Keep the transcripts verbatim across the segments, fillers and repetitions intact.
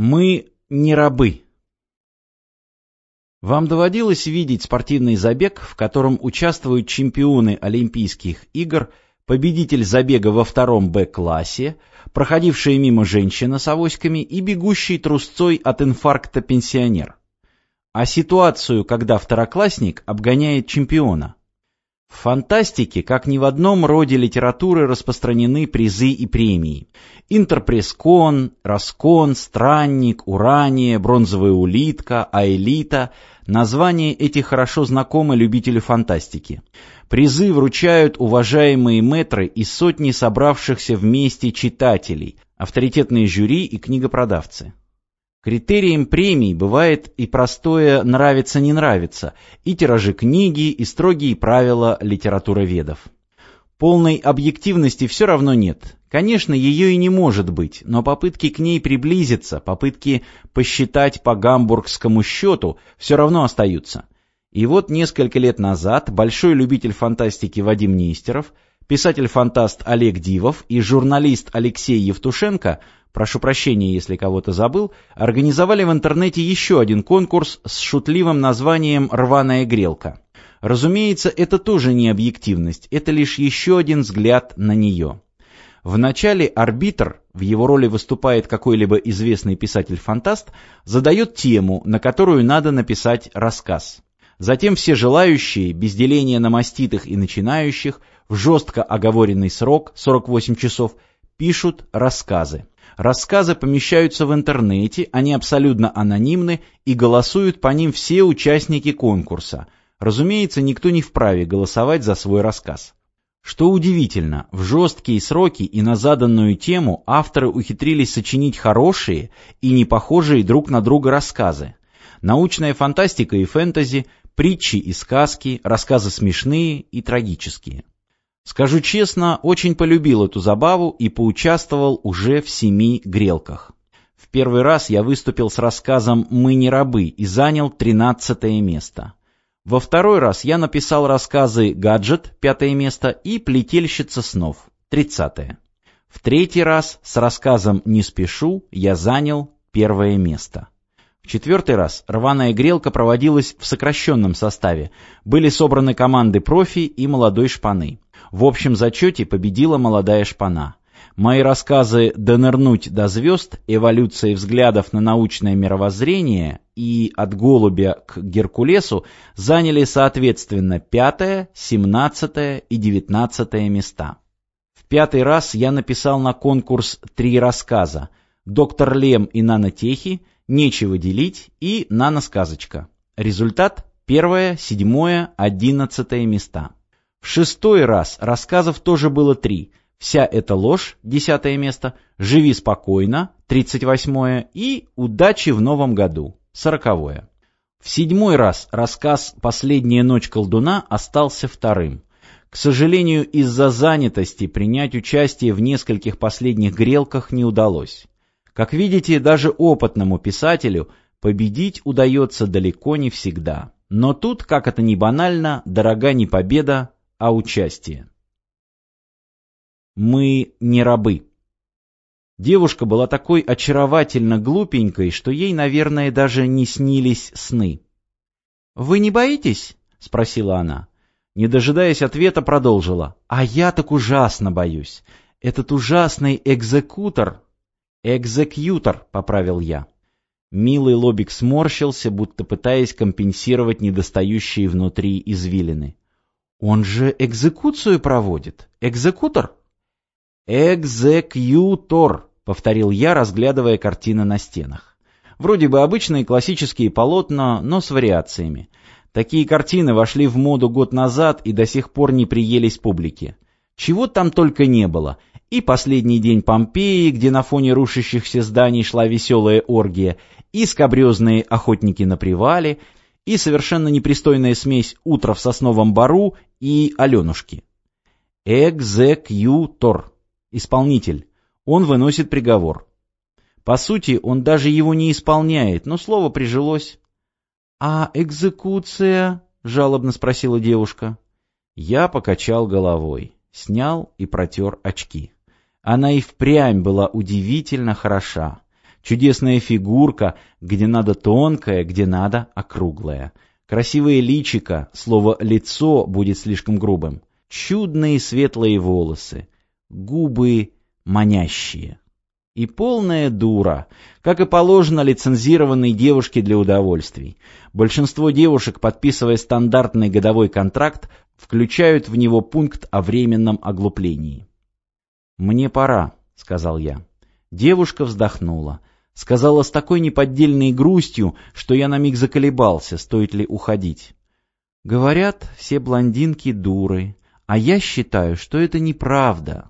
Мы не рабы. Вам доводилось видеть спортивный забег, в котором участвуют чемпионы Олимпийских игр, победитель забега во втором Б-классе, проходившая мимо женщина с авоськами и бегущий трусцой от инфаркта пенсионер? А ситуацию, когда второклассник обгоняет чемпиона? В фантастике, как ни в одном роде литературы, распространены призы и премии. Интерпресс-кон, Роскон, Странник, Урания, Бронзовая улитка, Аэлита. Названия эти хорошо знакомы любителю фантастики. Призы вручают уважаемые мэтры и сотни собравшихся вместе читателей, авторитетные жюри и книгопродавцы. Критерием премий бывает и простое «нравится-не нравится», и тиражи книги, и строгие правила литературоведов. Полной объективности все равно нет. Конечно, ее и не может быть, но попытки к ней приблизиться, попытки посчитать по гамбургскому счету все равно остаются. И вот несколько лет назад большой любитель фантастики Вадим Нестеров, писатель-фантаст Олег Дивов и журналист Алексей Евтушенко, прошу прощения, если кого-то забыл, организовали в интернете еще один конкурс с шутливым названием «Рваная грелка». Разумеется, это тоже не объективность, это лишь еще один взгляд на нее. Вначале арбитр, в его роли выступает какой-либо известный писатель-фантаст, задает тему, на которую надо написать рассказ. Затем все желающие, без деления на маститых и начинающих, в жестко оговоренный срок, сорок восемь часов, пишут рассказы. Рассказы помещаются в интернете, они абсолютно анонимны и голосуют по ним все участники конкурса. Разумеется, никто не вправе голосовать за свой рассказ. Что удивительно, в жесткие сроки и на заданную тему авторы ухитрились сочинить хорошие и не похожие друг на друга рассказы. Научная фантастика и фэнтези, притчи и сказки, рассказы смешные и трагические. Скажу честно, очень полюбил эту забаву и поучаствовал уже в семи грелках. В первый раз я выступил с рассказом «Мы не рабы» и занял тринадцатое место. Во второй раз я написал рассказы «Гаджет» — пятое место и «Плетельщица снов» — тридцатое. В третий раз с рассказом «Не спешу» я занял первое место. В четвертый раз «Рваная грелка» проводилась в сокращенном составе. Были собраны команды профи и молодой шпаны. В общем зачете победила молодая шпана. Мои рассказы «Донырнуть до звезд», «Эволюция взглядов на научное мировоззрение» и «От голубя к Геркулесу» заняли соответственно пятое, семнадцатое и девятнадцатое места. В пятый раз я написал на конкурс три рассказа: «Доктор Лем и нанотехи», «Нечего делить» и «Наносказочка». Результат – первое, седьмое, одиннадцатое места. В шестой раз рассказов тоже было три: «Вся эта ложь» – десятое место, «Живи спокойно» – тридцать восьмое и «Удачи в новом году» – сороковое. В седьмой раз рассказ «Последняя ночь колдуна» остался вторым. К сожалению, из-за занятости принять участие в нескольких последних грелках не удалось. Как видите, даже опытному писателю победить удается далеко не всегда. Но тут, как это ни банально, дорога не победа, а участие. Мы не рабы. Девушка была такой очаровательно глупенькой, что ей, наверное, даже не снились сны. «Вы не боитесь?» — спросила она. Не дожидаясь ответа, продолжила. «А я так ужасно боюсь. Этот ужасный экзекутор...» «Экзекьютор», — поправил я. Милый лобик сморщился, будто пытаясь компенсировать недостающие внутри извилины. «Он же экзекуцию проводит. Экзекутор?» «Экзекьютор», — повторил я, разглядывая картины на стенах. Вроде бы обычные классические полотна, но с вариациями. Такие картины вошли в моду год назад и до сих пор не приелись публике. Чего там только не было. И «Последний день Помпеи», где на фоне рушащихся зданий шла веселая оргия, и скабрезные «Охотники на привале», и совершенно непристойная смесь «Утро в сосновом бору» и «Аленушки». Экзекьютор. Исполнитель. Он выносит приговор. По сути, он даже его не исполняет, но слово прижилось. «А экзекуция?» — жалобно спросила девушка. Я покачал головой, снял и протер очки. Она и впрямь была удивительно хороша. Чудесная фигурка, где надо тонкая, где надо округлая. Красивое личико, слово «лицо» будет слишком грубым. Чудные светлые волосы, губы манящие. И полная дура, как и положено лицензированной девушке для удовольствий. Большинство девушек, подписывая стандартный годовой контракт, включают в него пункт о временном оглуплении. «Мне пора», — сказал я. Девушка вздохнула. Сказала с такой неподдельной грустью, что я на миг заколебался, стоит ли уходить. «Говорят, все блондинки дуры, а я считаю, что это неправда».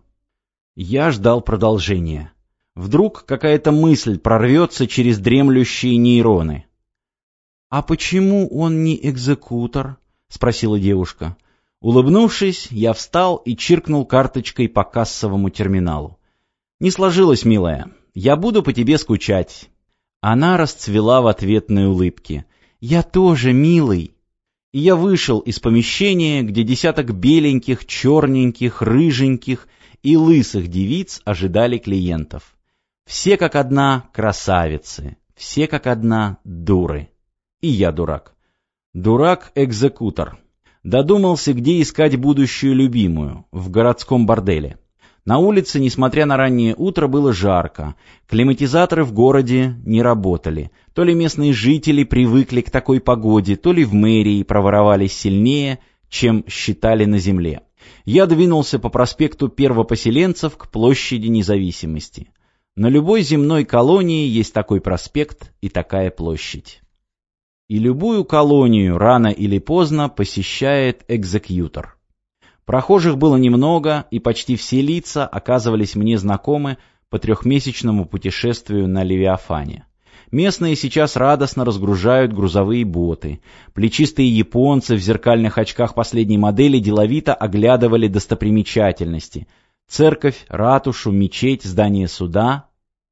Я ждал продолжения. Вдруг какая-то мысль прорвется через дремлющие нейроны. «А почему он не экзекутор?» — спросила девушка. Улыбнувшись, я встал и чиркнул карточкой по кассовому терминалу. «Не сложилось, милая. Я буду по тебе скучать». Она расцвела в ответной улыбке. «Я тоже, милый». И я вышел из помещения, где десяток беленьких, черненьких, рыженьких и лысых девиц ожидали клиентов. Все как одна красавицы, все как одна дуры. И я дурак. Дурак-экзекутор. Додумался, где искать будущую любимую, в городском борделе. На улице, несмотря на раннее утро, было жарко. Климатизаторы в городе не работали. То ли местные жители привыкли к такой погоде, то ли в мэрии проворовались сильнее, чем считали на земле. Я двинулся по проспекту Первопоселенцев к площади Независимости. На любой земной колонии есть такой проспект и такая площадь. И любую колонию рано или поздно посещает экзекьютор. Прохожих было немного, и почти все лица оказывались мне знакомы по трехмесячному путешествию на Левиафане. Местные сейчас радостно разгружают грузовые боты. Плечистые японцы в зеркальных очках последней модели деловито оглядывали достопримечательности. Церковь, ратушу, мечеть, здание суда.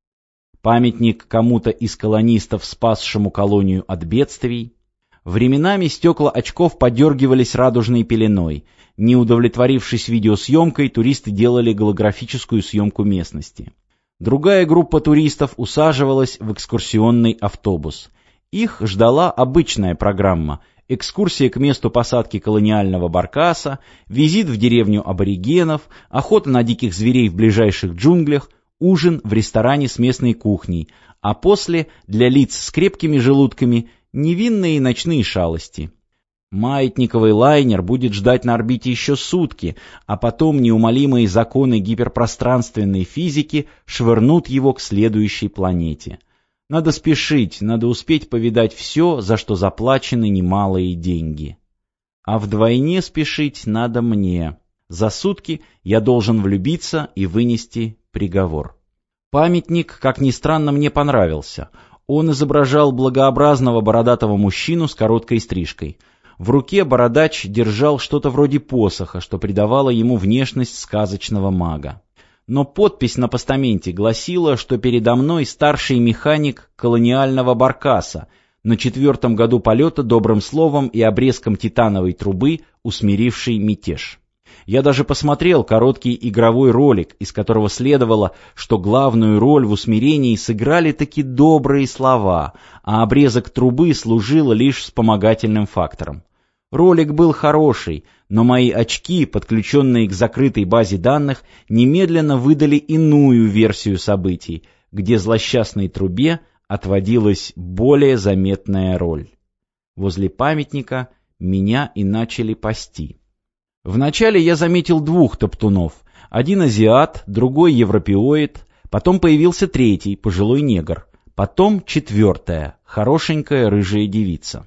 Памятник кому-то из колонистов, спасшему колонию от бедствий. Временами стекла очков подергивались радужной пеленой. Не удовлетворившись видеосъемкой, туристы делали голографическую съемку местности. Другая группа туристов усаживалась в экскурсионный автобус. Их ждала обычная программа: экскурсия к месту посадки колониального баркаса, визит в деревню аборигенов, охота на диких зверей в ближайших джунглях, ужин в ресторане с местной кухней, а после, для лиц с крепкими желудками, невинные ночные шалости. Маятниковый лайнер будет ждать на орбите еще сутки, а потом неумолимые законы гиперпространственной физики швырнут его к следующей планете. Надо спешить, надо успеть повидать все, за что заплачены немалые деньги. А вдвойне спешить надо мне. За сутки я должен влюбиться и вынести приговор. Памятник, как ни странно, мне понравился. Он изображал благообразного бородатого мужчину с короткой стрижкой. В руке бородач держал что-то вроде посоха, что придавало ему внешность сказочного мага. Но подпись на постаменте гласила, что передо мной старший механик колониального баркаса, на четвертом году полета добрым словом и обрезком титановой трубы, усмиривший мятеж. Я даже посмотрел короткий игровой ролик, из которого следовало, что главную роль в усмирении сыграли таки добрые слова, а обрезок трубы служил лишь вспомогательным фактором. Ролик был хороший, но мои очки, подключенные к закрытой базе данных, немедленно выдали иную версию событий, где злосчастной трубе отводилась более заметная роль. Возле памятника меня и начали пасти. Вначале я заметил двух топтунов. Один азиат, другой европеоид, потом появился третий, пожилой негр, потом четвертая, хорошенькая рыжая девица.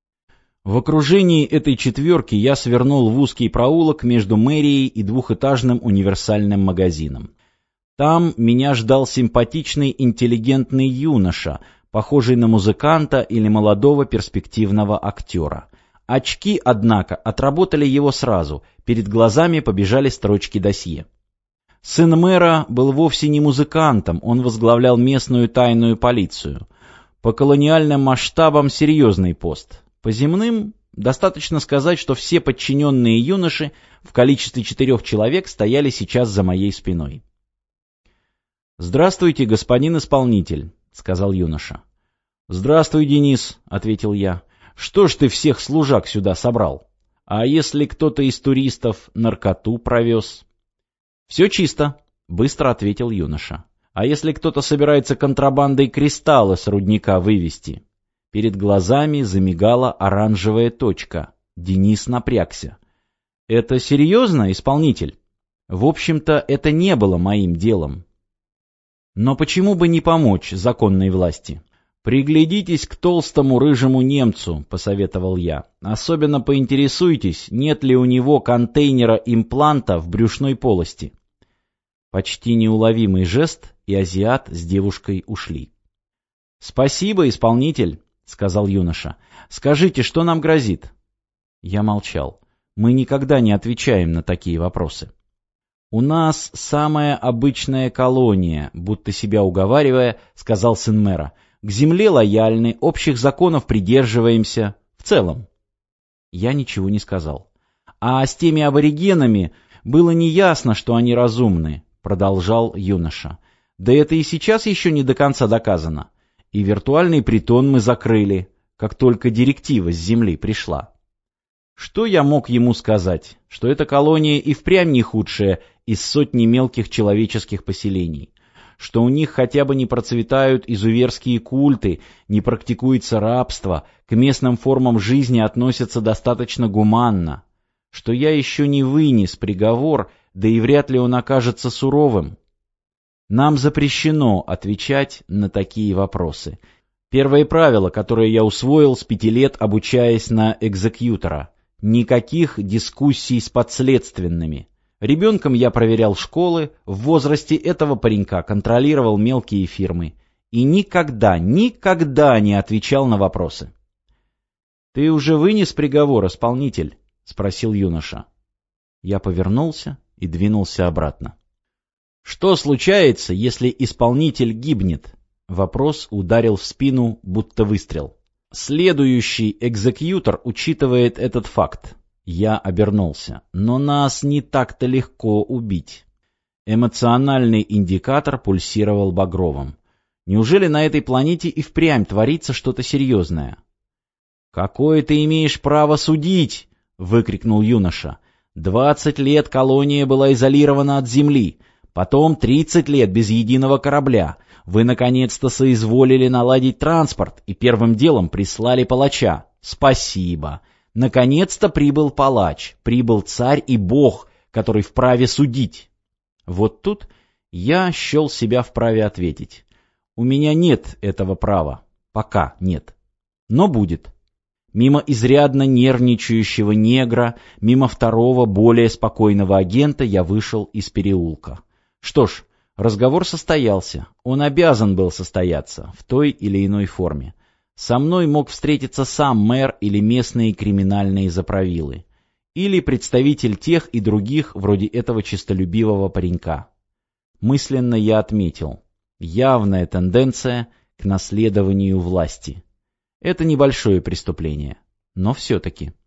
В окружении этой четверки я свернул в узкий проулок между мэрией и двухэтажным универсальным магазином. Там меня ждал симпатичный интеллигентный юноша, похожий на музыканта или молодого перспективного актера. Очки, однако, отработали его сразу, перед глазами побежали строчки досье. Сын мэра был вовсе не музыкантом, он возглавлял местную тайную полицию. По колониальным масштабам серьезный пост. По земным достаточно сказать, что все подчиненные юноши в количестве четырех человек стояли сейчас за моей спиной. «Здравствуйте, господин исполнитель. — сказал юноша. «Здравствуй, Денис», — ответил я. «Что ж ты всех служак сюда собрал? А если кто-то из туристов наркоту провез?» «Все чисто», — быстро ответил юноша. «А если кто-то собирается контрабандой кристаллы с рудника вывести?» Перед глазами замигала оранжевая точка. Денис напрягся. «Это серьезно, исполнитель?» В общем-то, это не было моим делом. Но почему бы не помочь законной власти? «Приглядитесь к толстому рыжему немцу», — посоветовал я. «Особенно поинтересуйтесь, нет ли у него контейнера импланта в брюшной полости». Почти неуловимый жест, и азиат с девушкой ушли. «Спасибо, исполнитель», — сказал юноша. «Скажите, что нам грозит?» Я молчал. Мы никогда не отвечаем на такие вопросы. «У нас самая обычная колония», — будто себя уговаривая, сказал сын мэра. «К земле лояльны, общих законов придерживаемся. В целом». Я ничего не сказал. «А с теми аборигенами было неясно, что они разумны», — продолжал юноша. «Да это и сейчас еще не до конца доказано. И виртуальный притон мы закрыли, как только директива с земли пришла». Что я мог ему сказать? Что эта колония и впрямь не худшая из сотни мелких человеческих поселений. Что у них хотя бы не процветают изуверские культы, не практикуется рабство, к местным формам жизни относятся достаточно гуманно. Что я еще не вынес приговор, да и вряд ли он окажется суровым. Нам запрещено отвечать на такие вопросы. Первое правило, которое я усвоил с пяти лет, обучаясь на экзекьютора. Никаких дискуссий с подследственными. Ребенком я проверял школы, в возрасте этого паренька контролировал мелкие фирмы. И никогда, никогда не отвечал на вопросы. «Ты уже вынес приговор, исполнитель?» — спросил юноша. Я повернулся и двинулся обратно. «Что случается, если исполнитель гибнет?» Вопрос ударил в спину, будто выстрел. Следующий экзекьютор учитывает этот факт. Я обернулся. Но нас не так-то легко убить. Эмоциональный индикатор пульсировал багровым. Неужели на этой планете и впрямь творится что-то серьезное? «Какое ты имеешь право судить?» — выкрикнул юноша. «Двадцать лет колония была изолирована от Земли. Потом тридцать лет без единого корабля. Вы наконец-то соизволили наладить транспорт и первым делом прислали палача. Спасибо. Наконец-то прибыл палач, прибыл царь и бог, который вправе судить». Вот тут я счел себя вправе ответить. У меня нет этого права. Пока нет. Но будет. Мимо изрядно нервничающего негра, мимо второго, более спокойного агента я вышел из переулка. Что ж, разговор состоялся. Он обязан был состояться в той или иной форме. Со мной мог встретиться сам мэр или местные криминальные заправилы. Или представитель тех и других, вроде этого честолюбивого паренька. Мысленно я отметил. Явная тенденция к наследованию власти. Это небольшое преступление, но все-таки.